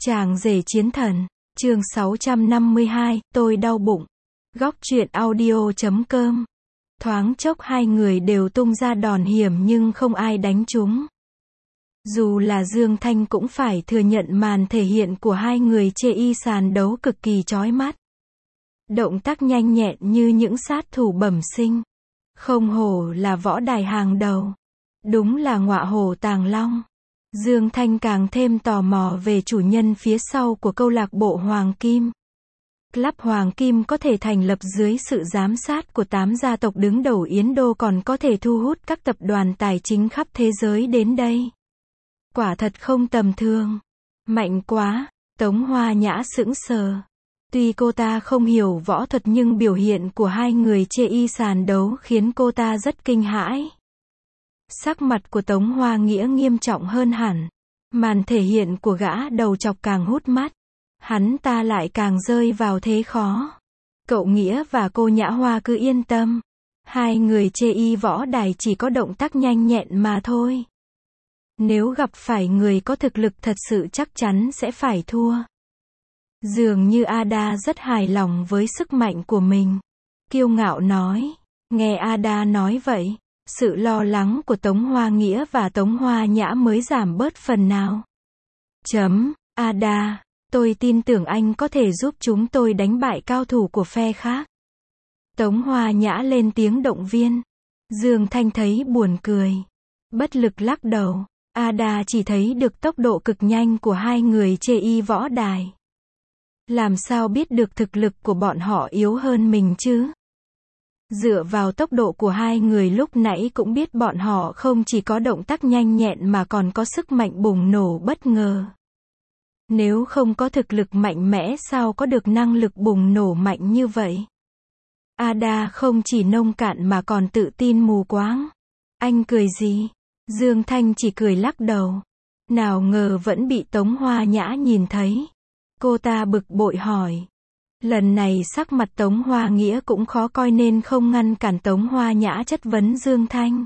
Chàng rể chiến thần, chương 652, tôi đau bụng. Góc truyện audio.com. Thoáng chốc hai người đều tung ra đòn hiểm nhưng không ai đánh trúng. Dù là Dương Thanh cũng phải thừa nhận màn thể hiện của hai người chê y sàn đấu cực kỳ chói mắt. Động tác nhanh nhẹn như những sát thủ bẩm sinh. Không hổ là võ đài hàng đầu. Đúng là ngọa hổ tàng long. Dương Thanh càng thêm tò mò về chủ nhân phía sau của câu lạc bộ Hoàng Kim. Club Hoàng Kim có thể thành lập dưới sự giám sát của 8 gia tộc đứng đầu Yến Đô, còn có thể thu hút các tập đoàn tài chính khắp thế giới đến đây. Quả thật không tầm thường. Mạnh quá, Tống Hoa Nhã sững sờ. Tuy cô ta không hiểu võ thuật nhưng biểu hiện của hai người chê y sàn đấu khiến cô ta rất kinh hãi. Sắc mặt của Tống Hoa Nghĩa nghiêm trọng hơn hẳn. Màn thể hiện của gã đầu chọc càng hút mắt. Hắn ta lại càng rơi vào thế khó. Cậu Nghĩa và cô Nhã Hoa cứ yên tâm. Hai người chê y võ đài chỉ có động tác nhanh nhẹn mà thôi. Nếu gặp phải người có thực lực thật sự chắc chắn sẽ phải thua. Dường như Ada rất hài lòng với sức mạnh của mình. Kiêu ngạo nói. Nghe Ada nói vậy, sự lo lắng của Tống Hoa Nghĩa và Tống Hoa Nhã mới giảm bớt phần nào. Ada, tôi tin tưởng anh có thể giúp chúng tôi đánh bại cao thủ của phe khác. Tống Hoa Nhã lên tiếng động viên. Dương Thanh thấy buồn cười. Bất lực lắc đầu. Ada chỉ thấy được tốc độ cực nhanh của hai người chê y võ đài. Làm sao biết được thực lực của bọn họ yếu hơn mình chứ? Dựa vào tốc độ của hai người lúc nãy cũng biết bọn họ không chỉ có động tác nhanh nhẹn mà còn có sức mạnh bùng nổ bất ngờ. Nếu không có thực lực mạnh mẽ sao có được năng lực bùng nổ mạnh như vậy? Ada không chỉ nông cạn mà còn tự tin mù quáng. Anh cười gì? Dương Thanh chỉ cười lắc đầu. Nào ngờ vẫn bị Tống Hoa Nhã nhìn thấy. Cô ta bực bội hỏi. Lần này sắc mặt Tống Hoa Nghĩa cũng khó coi nên không ngăn cản Tống Hoa Nhã chất vấn Dương Thanh.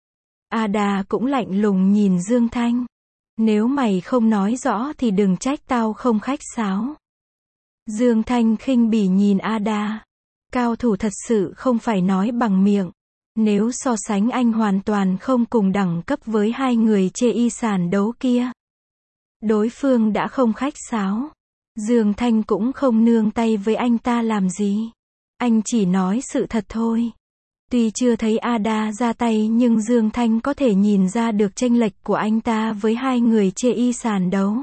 Ada cũng lạnh lùng nhìn Dương Thanh. Nếu mày không nói rõ thì đừng trách tao không khách sáo. Dương Thanh khinh bỉ nhìn Ada. Cao thủ thật sự không phải nói bằng miệng. Nếu so sánh anh hoàn toàn không cùng đẳng cấp với hai người chê y sàn đấu kia. Đối phương đã không khách sáo. Dương Thanh cũng không nương tay với anh ta làm gì. Anh chỉ nói sự thật thôi. Tuy chưa thấy Ada ra tay nhưng Dương Thanh có thể nhìn ra được chênh lệch của anh ta với hai người chê y sàn đấu.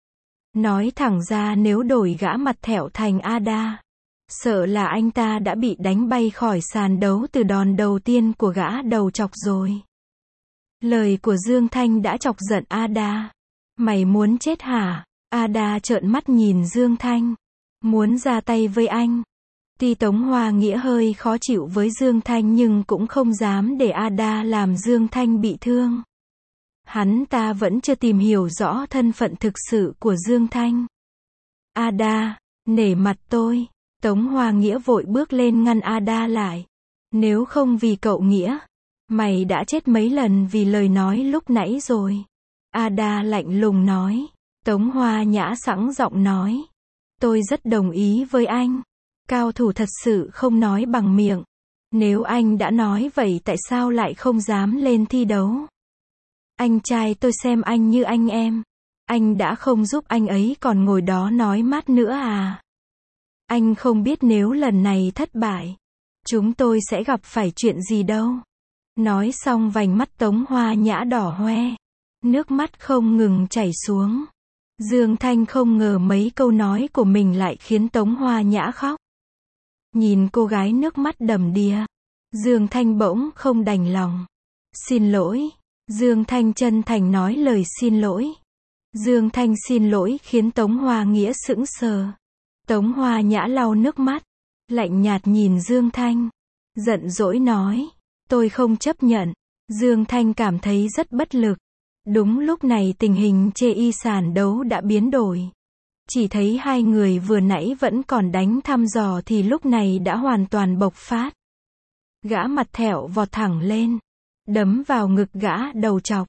Nói thẳng ra nếu đổi gã mặt thẹo thành Ada, sợ là anh ta đã bị đánh bay khỏi sàn đấu từ đòn đầu tiên của gã đầu chọc rồi. Lời của Dương Thanh đã chọc giận Ada. Mày muốn chết hả? Ada trợn mắt nhìn Dương Thanh. Muốn ra tay với anh. Tuy Tống Hoa Nghĩa hơi khó chịu với Dương Thanh nhưng cũng không dám để Ada làm Dương Thanh bị thương. Hắn ta vẫn chưa tìm hiểu rõ thân phận thực sự của Dương Thanh. Ada, nể mặt tôi. Tống Hoa Nghĩa vội bước lên ngăn Ada lại. Nếu không vì cậu Nghĩa, mày đã chết mấy lần vì lời nói lúc nãy rồi. Ada lạnh lùng nói. Tống Hoa Nhã sẵn giọng nói. Tôi rất đồng ý với anh. Cao thủ thật sự không nói bằng miệng. Nếu anh đã nói vậy tại sao lại không dám lên thi đấu? Anh trai tôi xem anh như anh em. Anh đã không giúp anh ấy còn ngồi đó nói mát nữa à? Anh không biết nếu lần này thất bại, chúng tôi sẽ gặp phải chuyện gì đâu. Nói xong vành mắt Tống Hoa Nhã đỏ hoe. Nước mắt không ngừng chảy xuống. Dương Thanh không ngờ mấy câu nói của mình lại khiến Tống Hoa Nhã khóc. Nhìn cô gái nước mắt đầm đìa, Dương Thanh bỗng không đành lòng. Xin lỗi. Dương Thanh chân thành nói lời xin lỗi. Dương Thanh xin lỗi khiến Tống Hoa Nghĩa sững sờ. Tống Hoa Nhã lau nước mắt, lạnh nhạt nhìn Dương Thanh, giận dỗi nói. Tôi không chấp nhận. Dương Thanh cảm thấy rất bất lực. Đúng lúc này tình hình chê y sàn đấu đã biến đổi. Chỉ thấy hai người vừa nãy vẫn còn đánh thăm dò thì lúc này đã hoàn toàn bộc phát. Gã mặt thẹo vọt thẳng lên, đấm vào ngực gã đầu chọc.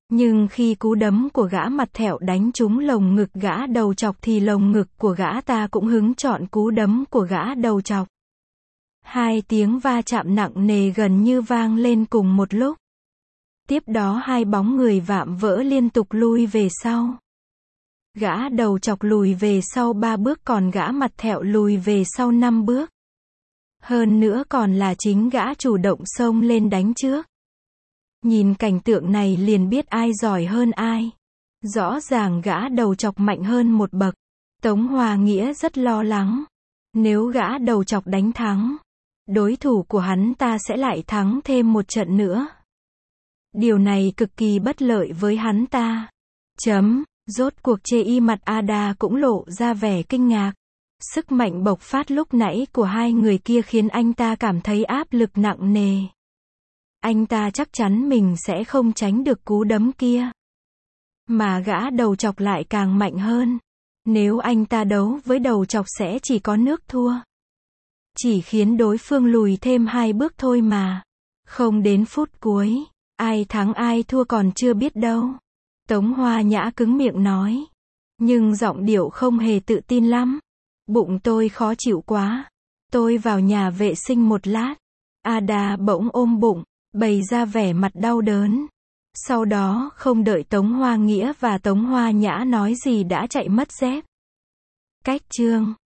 Nhưng khi cú đấm của gã mặt thẹo đánh trúng lồng ngực gã đầu chọc thì lồng ngực của gã ta cũng hứng chọn cú đấm của gã đầu chọc. Hai tiếng va chạm nặng nề gần như vang lên cùng một lúc. Tiếp đó hai bóng người vạm vỡ liên tục lui về sau. Gã đầu chọc lùi về sau 3 bước còn gã mặt thẹo lùi về sau 5 bước. Hơn nữa còn là chính gã chủ động xông lên đánh trước. Nhìn cảnh tượng này liền biết ai giỏi hơn ai. Rõ ràng gã đầu chọc mạnh hơn một bậc. Tống Hoa Nghĩa rất lo lắng. Nếu gã đầu chọc đánh thắng, đối thủ của hắn ta sẽ lại thắng thêm một trận nữa. Điều này cực kỳ bất lợi với hắn ta. Rốt cuộc chê y mặt Ada cũng lộ ra vẻ kinh ngạc. Sức mạnh bộc phát lúc nãy của hai người kia khiến anh ta cảm thấy áp lực nặng nề. Anh ta chắc chắn mình sẽ không tránh được cú đấm kia. Mà gã đầu chọc lại càng mạnh hơn. Nếu anh ta đấu với đầu chọc sẽ chỉ có nước thua. Chỉ khiến đối phương lùi thêm 2 bước thôi mà. Không đến phút cuối, ai thắng ai thua còn chưa biết đâu. Tống Hoa Nhã cứng miệng nói. Nhưng giọng điệu không hề tự tin lắm. Bụng tôi khó chịu quá. Tôi vào nhà vệ sinh một lát. Ada bỗng ôm bụng, bày ra vẻ mặt đau đớn. Sau đó không đợi Tống Hoa Nghĩa và Tống Hoa Nhã nói gì đã chạy mất dép. Cách chương